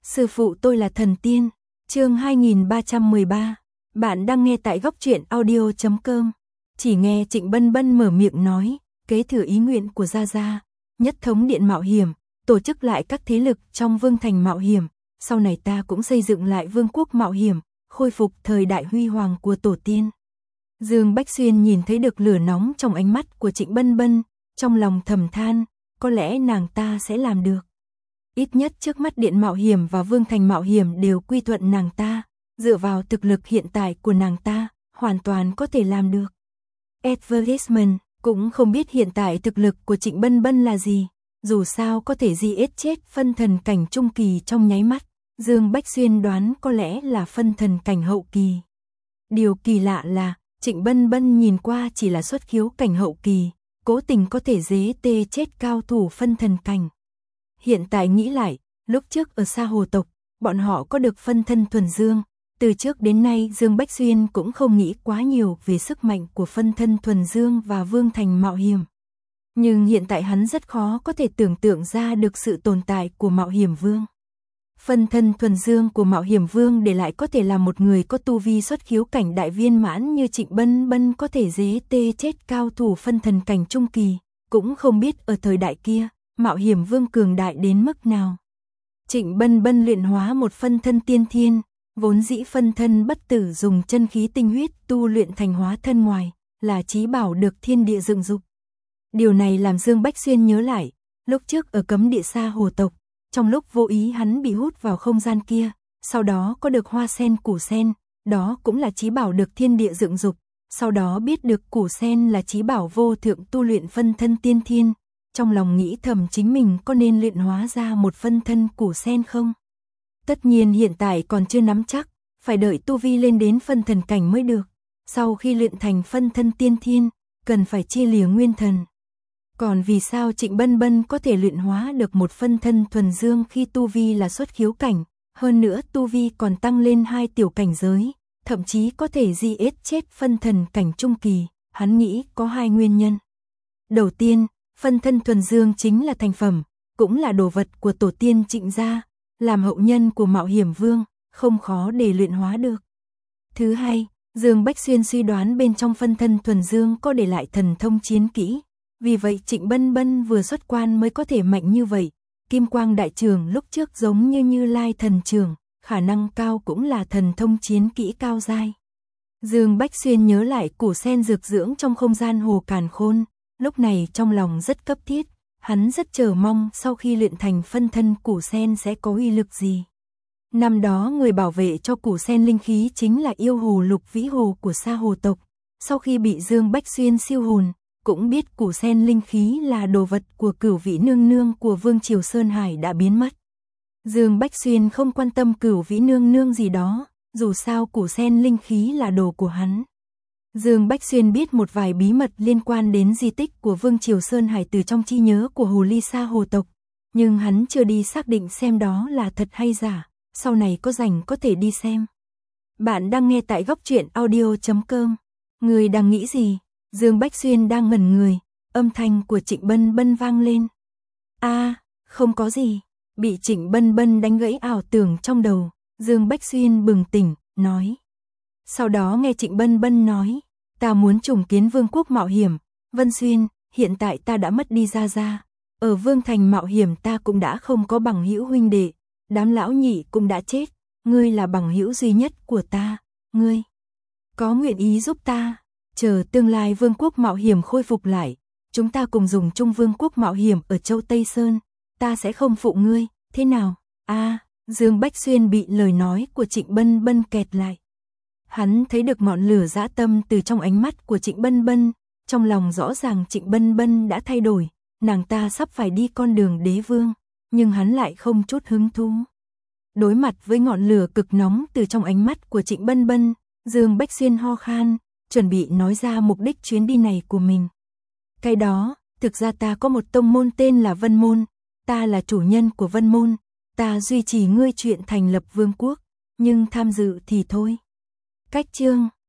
Sư phụ tôi là thần tiên. Chương 2313. Bạn đang nghe tại góc truyện audio.com. Chỉ nghe Trịnh Bân Bân mở miệng nói, kế thừa ý nguyện của Gia Gia, nhất thống điện mạo hiểm, tổ chức lại các thế lực trong vương thành mạo hiểm, sau này ta cũng xây dựng lại vương quốc mạo hiểm, khôi phục thời đại huy hoàng của tổ tiên. Dương Bách Xuyên nhìn thấy được lửa nóng trong ánh mắt của Trịnh Bân Bân, trong lòng thầm than, có lẽ nàng ta sẽ làm được. Ít nhất trước mắt điện mạo hiểm và vương thành mạo hiểm đều quy thuận nàng ta, dựa vào thực lực hiện tại của nàng ta, hoàn toàn có thể làm được. Advertisement cũng không biết hiện tại thực lực của Trịnh Bân Bân là gì, dù sao có thể giết chết phân thần cảnh trung kỳ trong nháy mắt, Dương Bách Xuyên đoán có lẽ là phân thần cảnh hậu kỳ. Điều kỳ lạ là, Trịnh Bân Bân nhìn qua chỉ là xuất khiếu cảnh hậu kỳ, cố tình có thể chết cao thủ phân thần cảnh. Hiện tại nghĩ lại, lúc trước ở Sa Hồ tộc, bọn họ có được phân thân thuần dương, từ trước đến nay Dương Bách Xuyên cũng không nghĩ quá nhiều về sức mạnh của phân thân thuần dương và vương thành mạo hiểm. Nhưng hiện tại hắn rất khó có thể tưởng tượng ra được sự tồn tại của mạo hiểm vương. Phân thân thuần dương của mạo hiểm vương để lại có thể là một người có tu vi xuất khiếu cảnh đại viên mãn như Trịnh Bân Bân có thể chết cao thủ phân thần cảnh trung kỳ, cũng không biết ở thời đại kia, mạo hiểm vương cường đại đến mức nào. Trịnh Bân Bân luyện hóa một phân thân tiên thiên, vốn dĩ phân thân bất tử dùng chân khí tinh huyết tu luyện thành hóa thân ngoài, là chí bảo được thiên địa dựng dục. Điều này làm Dương Bách Xuyên nhớ lại, lúc trước ở cấm địa Sa Hồ tộc, trong lúc vô ý hắn bị hút vào không gian kia, sau đó có được hoa sen củ sen, đó cũng là chí bảo được thiên địa dựng dục, sau đó biết được củ sen là chí bảo vô thượng tu luyện phân thân tiên thiên, trong lòng nghĩ thầm chính mình có nên luyện hóa ra một phân thân củ sen không? Tất nhiên hiện tại còn chưa nắm chắc, phải đợi tu vi lên đến phân thần cảnh mới được, sau khi luyện thành phân thân tiên thiên, cần phải chia lìa nguyên thần. Còn vì sao Trịnh Bân Bân có thể luyện hóa được một phân thân thuần dương khi tu vi là xuất khiếu cảnh, hơn nữa tu vi còn tăng lên 2 tiểu cảnh giới, thậm chí có thể chết phân thần cảnh trung kỳ, hắn nghĩ có 2 nguyên nhân. Đầu tiên, phân thân thuần dương chính là thành phẩm, cũng là đồ vật của tổ tiên Trịnh gia, làm hậu nhân của mạo hiểm vương, không khó để luyện hóa được. Thứ hai, Dương Bách Xuyên suy đoán bên trong phân thân thuần dương có để lại thần thông chiến kỹ. Vì vậy Trịnh Bân Bân vừa xuất quan mới có thể mạnh như vậy. Kim quang đại trường lúc trước giống như Như Lai thần trường, khả năng cao cũng là thần thông chiến kỹ cao giai. Dương Bách Xuyên nhớ lại củ sen dược dưỡng trong không gian hồ càn khôn, lúc này trong lòng rất cấp thiết, hắn rất chờ mong sau khi luyện thành phân thân củ sen sẽ có uy lực gì. Năm đó người bảo vệ cho củ sen linh khí chính là yêu hồ Lục Vĩ Hồ của Sa Hồ tộc, sau khi bị Dương Bách Xuyên siêu hồn, cũng biết củ sen linh khí là đồ vật của Cửu Vĩ Nương Nương của Vương Triều Sơn Hải đã biến mất. Dương Bách Xuyên không quan tâm Cửu Vĩ Nương Nương gì đó, dù sao củ sen linh khí là đồ của hắn. Dương Bách Xuyên biết một vài bí mật liên quan đến di tích của Vương Triều Sơn Hải từ trong trí nhớ của Hồ Ly Sa Hồ tộc, nhưng hắn chưa đi xác định xem đó là thật hay giả, sau này có rảnh có thể đi xem. Bạn đang nghe tại góc truyện audio.com. Người đang nghĩ gì? Dương Bách Xuyên đang ngẩn người, âm thanh của Trịnh Bân Bân vang lên. Không có gì, bị Trịnh Bân Bân đánh gãy ảo tưởng trong đầu, Dương Bách Xuyên bừng tỉnh, nói. Sau đó nghe Trịnh Bân Bân nói, ta muốn trùng kiến vương quốc mạo hiểm, Vân Xuyên, hiện tại ta đã mất đi Gia Gia, ở vương thành mạo hiểm ta cũng đã không có bằng hữu huynh đệ, đám lão nhị cũng đã chết, ngươi là bằng hữu duy nhất của ta, ngươi có nguyện ý giúp ta? Chờ tương lai vương quốc mạo hiểm khôi phục lại, chúng ta cùng dùng chung vương quốc mạo hiểm ở châu Tây Sơn, ta sẽ không phụ ngươi, thế nào? Dương Bách Xuyên bị lời nói của Trịnh Bân Bân kẹt lại. Hắn thấy được ngọn lửa dã tâm từ trong ánh mắt của Trịnh Bân Bân, trong lòng rõ ràng Trịnh Bân Bân đã thay đổi, nàng ta sắp phải đi con đường đế vương, nhưng hắn lại không chút hứng thú. Đối mặt với ngọn lửa cực nóng từ trong ánh mắt của Trịnh Bân Bân, Dương Bách Xuyên ho khan, chuẩn bị nói ra mục đích chuyến đi này của mình. Cái đó, thực ra ta có một tông môn tên là Vân Môn, ta là chủ nhân của Vân Môn, ta duy trì ngươi chuyện thành lập vương quốc, nhưng tham dự thì thôi. Cách chương